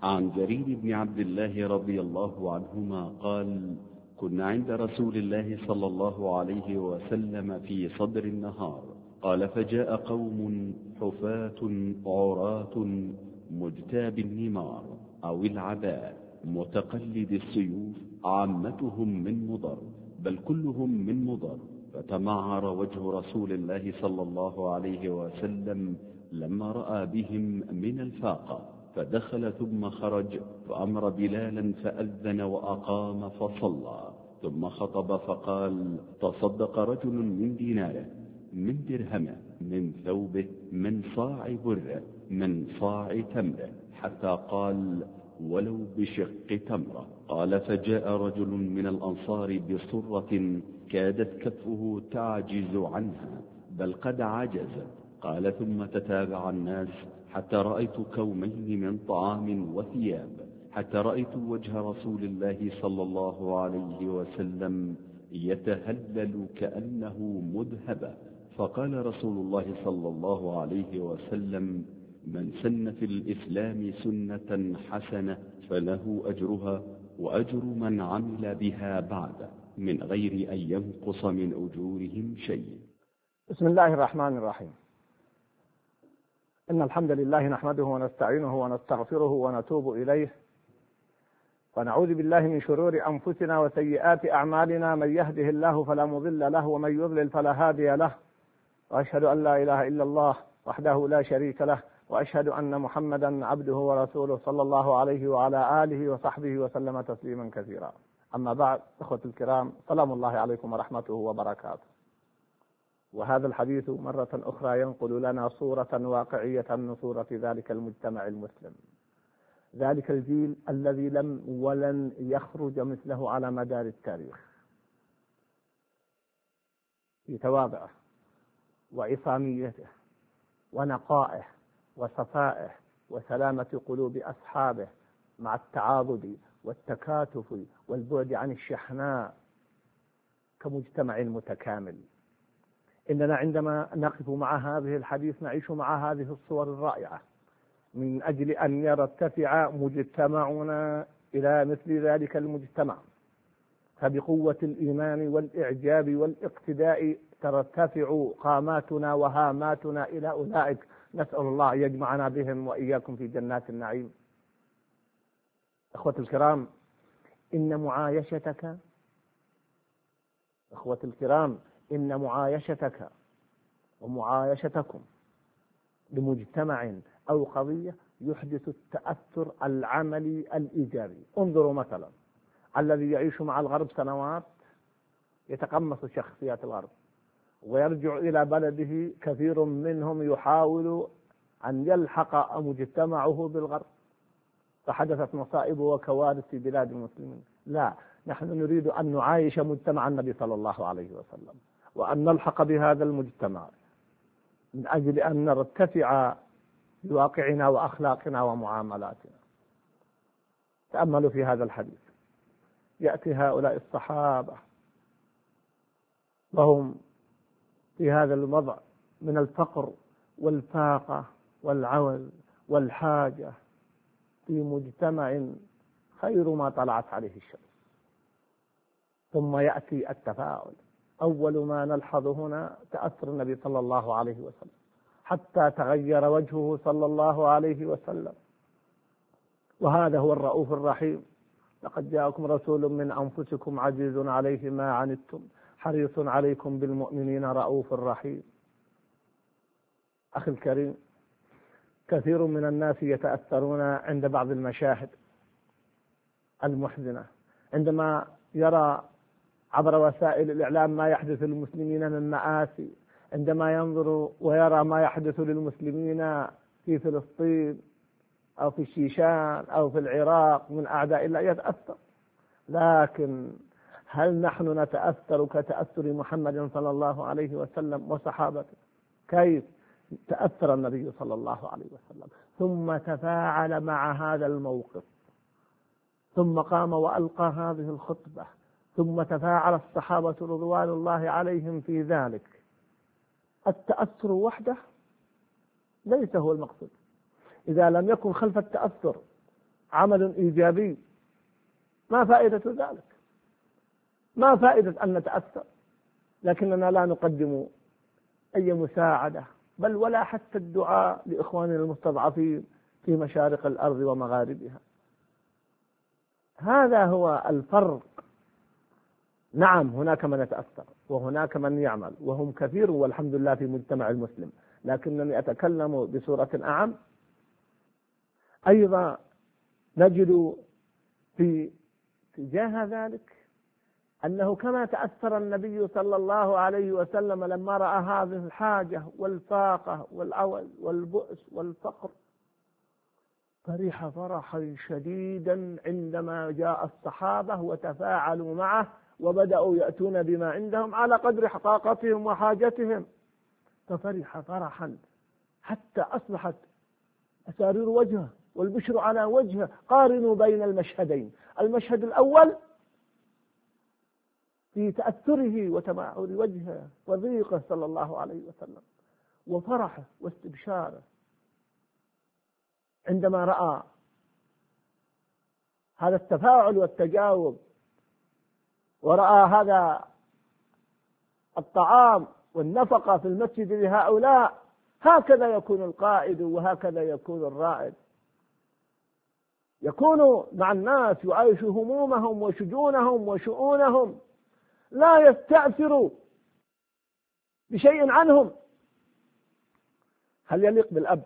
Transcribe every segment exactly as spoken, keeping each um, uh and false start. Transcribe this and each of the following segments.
عن جرير بن عبد الله رضي الله عنهما قال: كنا عند رسول الله صلى الله عليه وسلم في صدر النهار، قال: فجاء قوم حفاة عراة مجتاب النمار أو العباء متقلد السيوف، عامتهم من مضر بل كلهم من مضر، فتمعر وجه رسول الله صلى الله عليه وسلم لما رأى بهم من الفاقة، فدخل ثم خرج، فأمر بلالا فأذن وأقام فصلى، ثم خطب فقال: تصدق رجل من ديناره، من درهمه، من ثوبه، من صاع بره، من صاع تمره، حتى قال: ولو بشق تمره. قال: فجاء رجل من الأنصار بصرة كادت كفه تعجز عنها، بل قد عجزت. قال: ثم تتابع الناس حتى رأيت كومين من طعام وثياب، حتى رأيت وجه رسول الله صلى الله عليه وسلم يتهلل كأنه مذهبة. فقال رسول الله صلى الله عليه وسلم: من سن في الإسلام سنة حسنة فله أجرها وأجر من عمل بها بعد، من غير أن ينقص من أجورهم شيء. بسم الله الرحمن الرحيم. إن الحمد لله نحمده ونستعينه ونستغفره ونتوب إليه، ونعوذ بالله من شرور أنفسنا وسيئات أعمالنا، من يهده الله فلا مضل له ومن يضلل فلا هادي له، وأشهد أن لا إله إلا الله وحده لا شريك له، وأشهد أن محمدا عبده ورسوله صلى الله عليه وعلى آله وصحبه وسلم تسليما كثيرا. أما بعد، إخوة الكرام، سلام الله عليكم ورحمته وبركاته. وهذا الحديث مرة أخرى ينقل لنا صورة واقعية من صورة ذلك المجتمع المسلم، ذلك الجيل الذي لم ولن يخرج مثله على مدار التاريخ، في تواضعه وعصاميته ونقائه وصفائه وسلامة قلوب أصحابه، مع التعاضد والتكاتف والبعد عن الشحناء، كمجتمع متكامل. إننا عندما نقف مع هذه الحديث نعيش مع هذه الصور الرائعة، من أجل أن يرتفع مجتمعنا إلى مثل ذلك المجتمع، فبقوة الإيمان والإعجاب والاقتداء ترتفع قاماتنا وهاماتنا إلى أولئك. نسأل الله أن يجمعنا بهم وإياكم في جنات النعيم. أخوة الكرام، إن معايشتك أخوة الكرام إن معايشتك ومعايشتكم لمجتمع أو قضية يحدث التأثر العملي الإيجابي. انظروا مثلا الذي يعيش مع الغرب سنوات يتقمص شخصيات الغرب، ويرجع إلى بلده كثير منهم يحاول أن يلحق مجتمعه بالغرب، فحدثت مصائب وكوارث في بلاد المسلمين. لا، نحن نريد أن نعايش مجتمع النبي صلى الله عليه وسلم، وأن نلحق بهذا المجتمع من أجل أن نرتفع بواقعنا وأخلاقنا ومعاملاتنا. تأملوا في هذا الحديث، يأتي هؤلاء الصحابة وهم في هذا الوضع من الفقر والفاقة والعوز والحاجة، في مجتمع خير ما طلعت عليه الشمس. ثم يأتي التفاؤل. أول ما نلحظ هنا تأثر النبي صلى الله عليه وسلم، حتى تغير وجهه صلى الله عليه وسلم. وهذا هو الرؤوف الرحيم: لقد جاءكم رسول من أنفسكم عزيز عليه ما عنتم حريص عليكم بالمؤمنين رؤوف رحيم. أخي الكريم، كثير من الناس يتأثرون عند بعض المشاهد المحزنة، عندما يرى عبر وسائل الإعلام ما يحدث للمسلمين من مآسي، عندما ينظر ويرى ما يحدث للمسلمين في فلسطين أو في الشيشان أو في العراق من أعداء الله يتأثر. لكن هل نحن نتأثر كتأثر محمد صلى الله عليه وسلم وصحابته؟ كيف تأثر النبي صلى الله عليه وسلم ثم تفاعل مع هذا الموقف، ثم قام وألقى هذه الخطبة، ثم تفاعل الصحابة رضوان الله عليهم في ذلك. التأثر وحده ليس هو المقصود. إذا لم يكن خلف التأثر عمل إيجابي، ما فائدة ذلك؟ ما فائدة أن نتأثر لكننا لا نقدم أي مساعدة، بل ولا حتى الدعاء لإخواننا المستضعفين في مشارق الأرض ومغاربها. هذا هو الفرق. نعم هناك من يتأثر وهناك من يعمل وهم كثير والحمد لله في مجتمع المسلم، لكنني أتكلم بصورة أعم. أيضا نجد في تجاه ذلك أنه كما تأثر النبي صلى الله عليه وسلم لما رأى هذه الحاجة والفاقة والعوز والبؤس والفقر، فرح فرحا شديدا عندما جاء الصحابة وتفاعلوا معه وبدأوا يأتون بما عندهم على قدر حقاقتهم وحاجتهم، ففرح فرحا حتى أصبحت أسارير وجهه والبشر على وجهه. قارنوا بين المشهدين، المشهد الأول في تأثره وتمعر وجهه وضيقه صلى الله عليه وسلم وفرحه واستبشاره عندما رأى هذا التفاعل والتجاوب، ورأى هذا الطعام والنفقة في المسجد لهؤلاء. هكذا يكون القائد وهكذا يكون الرائد، يكون مع الناس يعيش همومهم وشجونهم وشؤونهم، لا يستأثر بشيء عنهم. هل يليق بالأب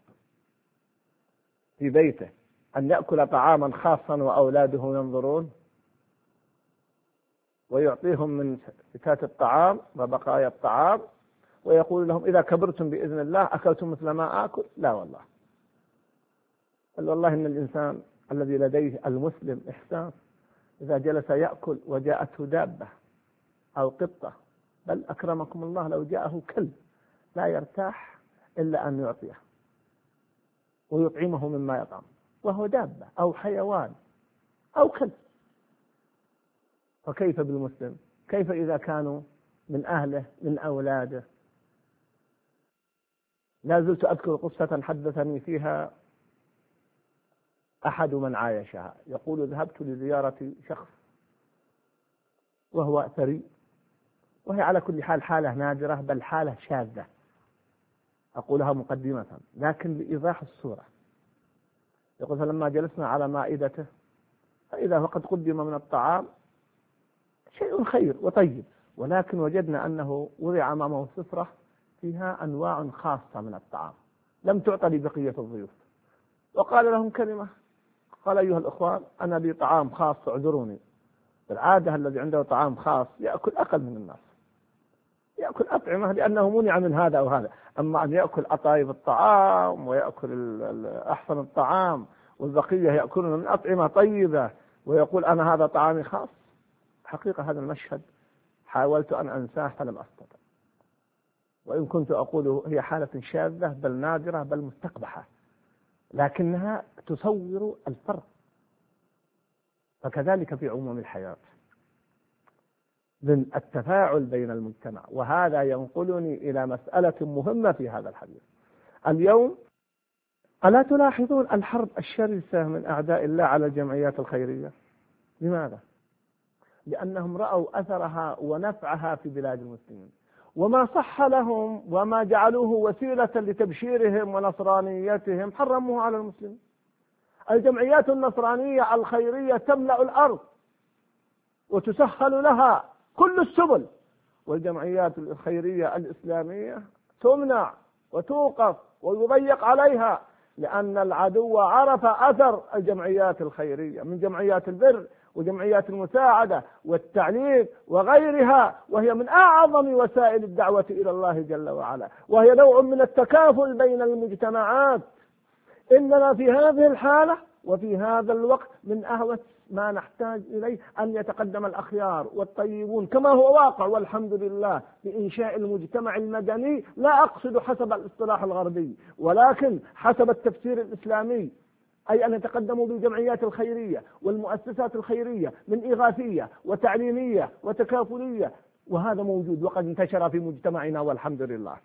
في بيته أن يأكل طعاما خاصا وأولاده ينظرون ويعطيهم من فتات الطعام وبقايا الطعام ويقول لهم إذا كبرتم بإذن الله أكلتم مثل ما آكل؟ لا والله. قال والله إن الإنسان الذي لديه المسلم إحسان إذا جلس يأكل وجاءته دابة أو قطة، بل أكرمكم الله لو جاءه كلب لا يرتاح إلا أن يعطيه ويطعمه مما يطعم، وهو دابة أو حيوان أو كلب. فكيف بالمسلم؟ كيف إذا كانوا من أهله من أولاده؟ لا زلت أذكر قصة حدثني فيها أحد من عايشها، يقول ذهبت لزيارة شخص وهو ثري، وهي على كل حال حالة نادرة بل حالة شاذة أقولها مقدمة لكن لإيضاح الصورة. يقول فلما جلسنا على مائدته فإذا فقد قدم من الطعام شيء خير وطيب، ولكن وجدنا أنه وضع أمامه سفرة فيها أنواع خاصة من الطعام لم تعطى لبقية الضيوف، وقال لهم كلمة، قال أيها الأخوان أنا لي طعام خاص اعذروني. بالعادة الذي عنده طعام خاص يأكل أقل من الناس، يأكل أطعمة لأنه منع من هذا أو هذا، أما أن يأكل أطايب الطعام ويأكل أحسن الطعام والبقية يأكلون من أطعمة طيبة ويقول أنا هذا طعامي خاص. حقيقة هذا المشهد حاولت أن أنساه فلم أستطع، وإن كنت أقول هي حالة شاذة بل نادرة بل مستقبحة، لكنها تصور الفرق. فكذلك في عموم الحياة من التفاعل بين المجتمع، وهذا ينقلني إلى مسألة مهمة في هذا الحديث اليوم. ألا تلاحظون الحرب الشرسة من أعداء الله على الجمعيات الخيرية؟ لماذا؟ لأنهم رأوا أثرها ونفعها في بلاد المسلمين، وما صح لهم وما جعلوه وسيلة لتبشيرهم ونصرانيتهم حرموه على المسلمين. الجمعيات النصرانية الخيرية تملأ الأرض وتسهل لها كل السبل، والجمعيات الخيرية الإسلامية تمنع وتوقف ويضيق عليها، لأن العدو عرف أثر الجمعيات الخيرية من جمعيات البر وجمعيات المساعدة والتعليم وغيرها، وهي من أعظم وسائل الدعوة إلى الله جل وعلا، وهي نوع من التكافل بين المجتمعات. إننا في هذه الحالة وفي هذا الوقت من أهوى ما نحتاج إليه أن يتقدم الأخيار والطيبون كما هو واقع والحمد لله بإنشاء المجتمع المدني. لا أقصد حسب الاصطلاح الغربي ولكن حسب التفسير الإسلامي، أي أن يتقدموا بالجمعيات الخيرية والمؤسسات الخيرية من إغاثية وتعليمية وتكافلية، وهذا موجود وقد انتشر في مجتمعنا والحمد لله.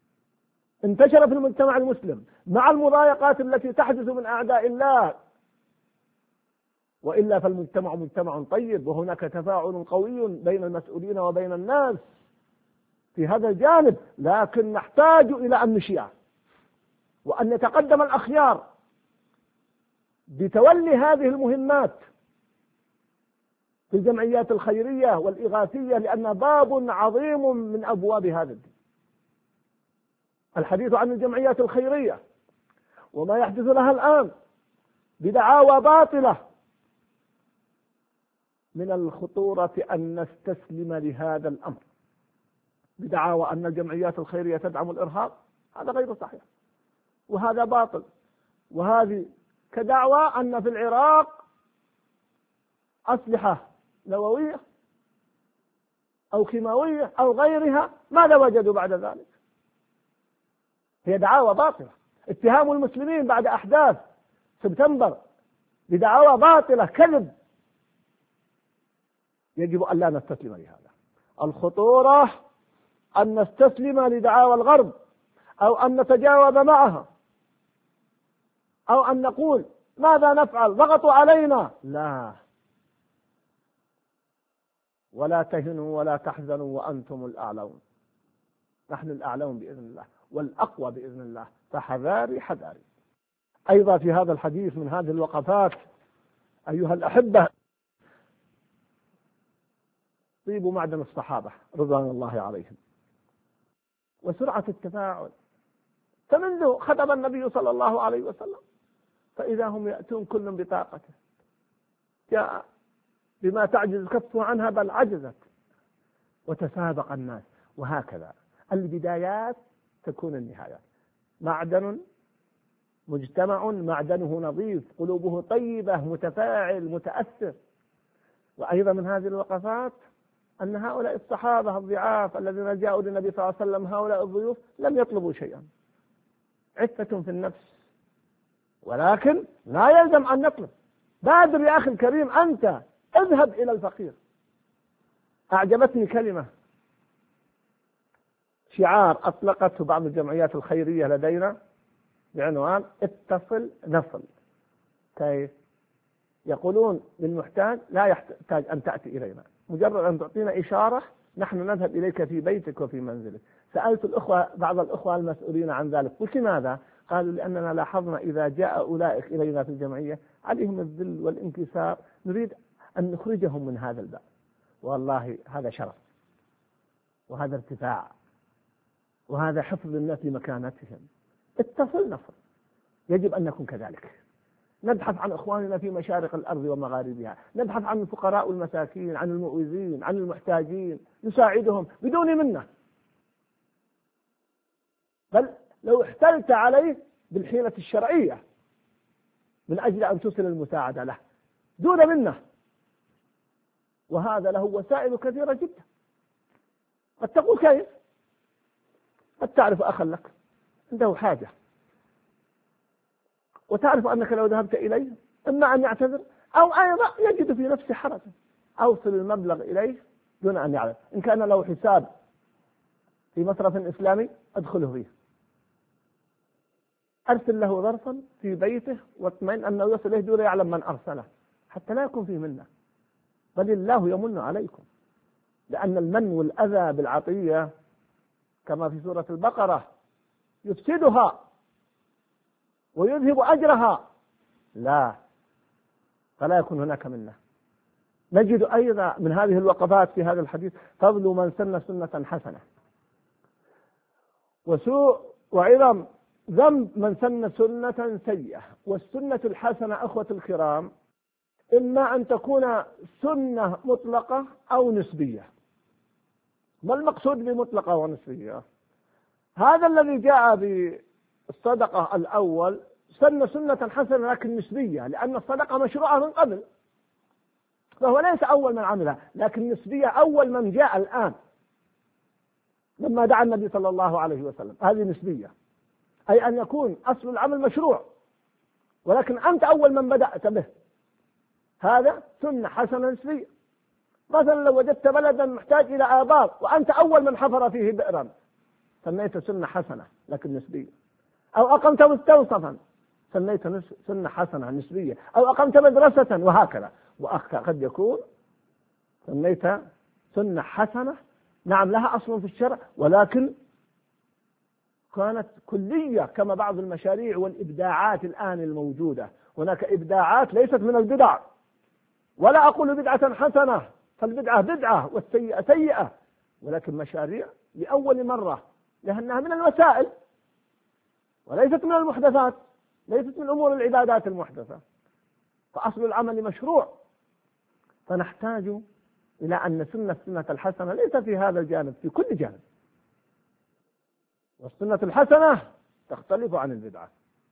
انتشر في المجتمع المسلم مع المضايقات التي تحدث من أعداء الله وإلا فالمجتمع مجتمع طيب، وهناك تفاعل قوي بين المسؤولين وبين الناس في هذا الجانب، لكن نحتاج إلى أن نشيع وأن يتقدم الأخيار بتولي هذه المهمات في الجمعيات الخيرية والإغاثية، لأن باب عظيم من أبواب هذا الدين. الحديث عن الجمعيات الخيرية وما يحدث لها الآن بدعاوى باطلة، من الخطورة أن نستسلم لهذا الأمر بدعاوى أن الجمعيات الخيرية تدعم الإرهاب. هذا غير صحيح وهذا باطل. وهذه كدعوى أن في العراق أسلحة نووية أو كيماوية أو غيرها، ماذا وجدوا بعد ذلك؟ هي دعاوى باطلة. اتهام المسلمين بعد أحداث سبتمبر بدعاوى باطلة كذب. يجب أن لا نستسلم لهذا. الخطورة أن نستسلم لدعاوى الغرب أو أن نتجاوب معها أو أن نقول ماذا نفعل، ضغطوا علينا. لا، ولا تهنوا ولا تحزنوا وأنتم الأعلون. نحن الأعلون بإذن الله والأقوى بإذن الله، فحذاري حذاري. أيضا في هذا الحديث من هذه الوقفات أيها الأحبة طيب معدن الصحابة رضوان الله عليهم وسرعة التفاعل. فمنذ خطب النبي صلى الله عليه وسلم فإذا هم يأتون كل بطاقته، جاء بما تعجز كفه عنها بل عجزت، وتسابق الناس. وهكذا البدايات تكون النهايات. معدن مجتمع معدنه نظيف، قلوبه طيبة، متفاعل، متأثر. وأيضا من هذه الوقفات أن هؤلاء الصحابة الضعاف الذين جاءوا للنبي صلى الله عليه وسلم، هؤلاء الضيوف، لم يطلبوا شيئا، عفة في النفس، ولكن لا يلزم أن نطلب. بادر يا أخي الكريم، أنت اذهب إلى الفقير. أعجبتني كلمة شعار أطلقته بعض الجمعيات الخيرية لدينا بعنوان اتصل نصل. كيف؟ يقولون للمحتاج لا يحتاج أن تأتي إلينا، مجرد أن تعطينا إشارة نحن نذهب إليك في بيتك وفي منزلك. سألت الأخوة بعض الأخوة المسؤولين عن ذلك، قلت لماذا؟ قالوا لأننا لاحظنا إذا جاء أولئك إلينا في الجمعية عليهم الذل والانكسار، نريد أن نخرجهم من هذا الباب. والله هذا شرف وهذا ارتفاع وهذا حفظ الناس لمكانتهم. اتصل نصل، يجب أن نكون كذلك. نبحث عن إخواننا في مشارق الأرض ومغاربها، نبحث عن الفقراء والمساكين، عن المؤوزين، عن المحتاجين، نساعدهم بدون منة، بل لو احتلت عليه بالحيلة الشرعية من أجل أن توصل المساعدة له دون منة. وهذا له وسائل كثيرة جدا. قد تقول كيف؟ قد تعرف أخا لك عنده حاجة وتعرف أنك لو ذهبت إليه إما أن يعتذر أو أيضا يجد في نفسه حرجا، أوصل المبلغ إليه دون أن يعرف. إن كان له حساب في مصرف إسلامي أدخله فيه، أرسل له ظرفا في بيته واطمئن أنه يصل إليه دون يعلم من أرسله، حتى لا يكون فيه منه، بل الله يمن عليكم. لأن المن والأذى بالعطية كما في سورة البقرة يفسدها ويذهب أجرها، لا، فلا يكون هناك منه. نجد أيضا من هذه الوقفات في هذا الحديث فضل من سن سنة حسنة، وسوء وعظم ذنب من سن سنة سيئة. والسنة الحسنة أخوة الكرام إما أن تكون سنة مطلقة أو نسبية. ما المقصود بمطلقة ونسبية؟ هذا الذي جاء بالصدقة الأول سن سنة حسنة لكن نسبية، لأن الصدقة مشروعة من قبل، فهو ليس أول من عملها، لكن نسبية أول من جاء الآن لما دعا النبي صلى الله عليه وسلم. هذه نسبية، أي أن يكون أصل العمل مشروع ولكن أنت أول من بدأت به، هذا سنة حسنة نسبية. مثلا لو وجدت بلدا محتاج إلى آبار وأنت أول من حفر فيه بئرا، سميت سنة حسنة لكن نسبية. أو أقمت مستوصفا سنيت سنة حسنة نسبية، أو أقمت مدرسة، وهكذا. وقد يكون سنيت سنة حسنة نعم لها أصل في الشرع، ولكن كانت كلية، كما بعض المشاريع والإبداعات الآن الموجودة. هناك إبداعات ليست من البدع، ولا أقول بدعة حسنة، فالبدعة بدعة والسيئة سيئة، ولكن مشاريع لأول مرة، لأنها من الوسائل وليست من المحدثات، ليست من أمور العبادات المحدثة، فأصل العمل مشروع. فنحتاج إلى أن نسن السنة الحسنة ليس في هذا الجانب، في كل جانب. والسنة الحسنة تختلف عن البدعة.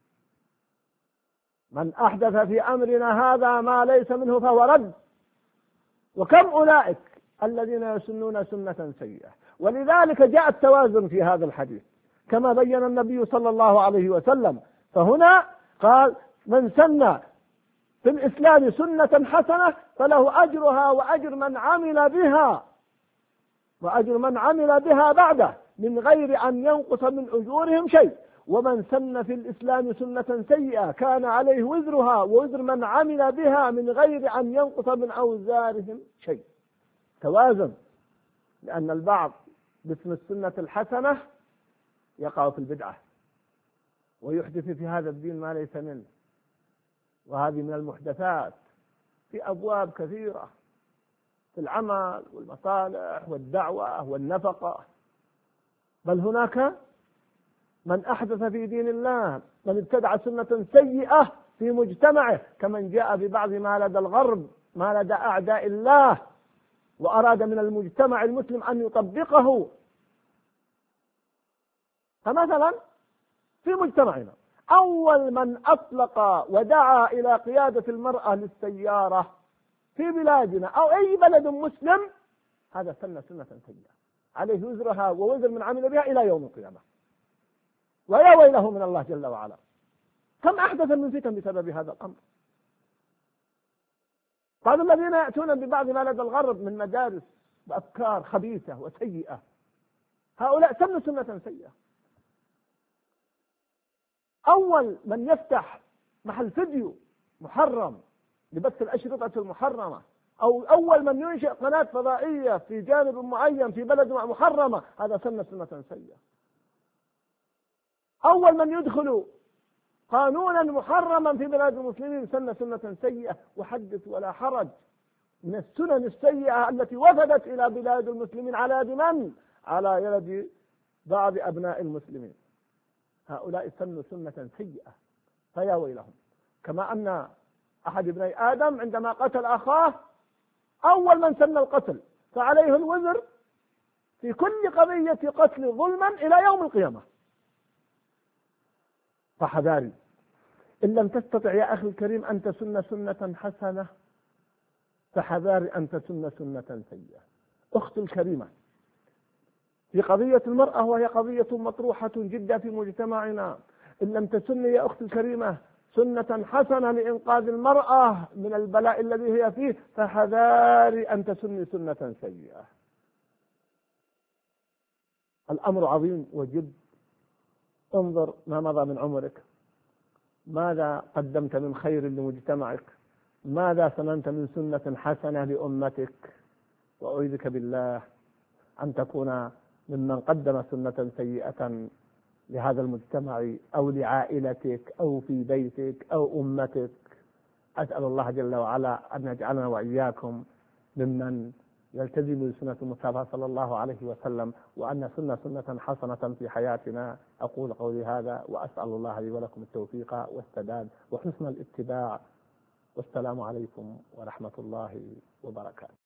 من أحدث في أمرنا هذا ما ليس منه فهو رد. وكم أولئك الذين يسنون سنة سيئة. ولذلك جاء التوازن في هذا الحديث كما بين النبي صلى الله عليه وسلم. فهنا قال: من سن في الإسلام سنة حسنة فله أجرها وأجر من عمل بها، وأجر من عمل بها بعده من غير أن ينقص من أجورهم شيء. ومن سن في الإسلام سنة سيئة كان عليه وزرها ووزر من عمل بها من غير أن ينقص من أوزارهم شيء. توازن، لأن البعض باسم السنة الحسنة يقع في البدعة ويحدث في هذا الدين ما ليس منه، وهذه من المحدثات في أبواب كثيرة، في العمل والمصالح والدعوة والنفقة. بل هناك من أحدث في دين الله، من ابتدع سنة سيئة في مجتمعه، كمن جاء ببعض ما لدى الغرب، ما لدى أعداء الله، وأراد من المجتمع المسلم أن يطبقه. فمثلا في مجتمعنا أول من أطلق ودعا إلى قيادة المرأة للسيارة في بلادنا أو أي بلد مسلم، هذا سن سنة سيئة عليه وزرها ووزر من عمل بها إلى يوم القيامة، ويا ويله من الله جل وعلا. كم أحدث من فتن بسبب هذا الأمر. بعض الذين يأتون ببعض ما لدى الغرب من مدارس وأفكار خبيثة وسيئة، هؤلاء سنوا سنة سيئة. أول من يفتح محل فيديو محرم لبث الأشرطة المحرمة، أو أول من ينشئ قناة فضائية في جانب معين في بلد محرمة، هذا سن سنة سيئة. أول من يدخل قانونا محرما في بلاد المسلمين سن سنة سيئة. وحدث ولا حرج من السنن السيئة التي وفدت إلى بلاد المسلمين على يد من؟ على يد بعض أبناء المسلمين. هؤلاء سنوا سنة سيئة فيا ويلهم. كما أن أحد ابني آدم عندما قتل أخاه أول من سن القتل، فعليه الوزر في كل قضية قتل ظلما إلى يوم القيامة. فحذاري، إن لم تستطع يا أخي الكريم أن تسن سنة حسنة، فحذاري أن تسن سنة سيئة. أختي الكريمة، في قضية المرأة وهي قضية مطروحة جدا في مجتمعنا، إن لم تسن يا أختي الكريمة سنة حسنة لإنقاذ المرأة من البلاء الذي هي فيه، فحذاري أن تسني سنة سيئة. الأمر عظيم وجد. انظر ما مضى من عمرك، ماذا قدمت من خير لمجتمعك، ماذا سننت من سنة حسنة لأمتك. وأعوذك بالله أن تكون ممن قدم سنة سيئة لهذا المجتمع أو لعائلتك أو في بيتك أو أمتك. أسأل الله جل وعلا أن يجعلنا وإياكم ممن يلتزم بسنة المصطفى صلى الله عليه وسلم، وأن نسن سنة حسنة في حياتنا. أقول قولي هذا وأسأل الله لي ولكم التوفيق والسداد وحسن الاتباع، والسلام عليكم ورحمة الله وبركاته.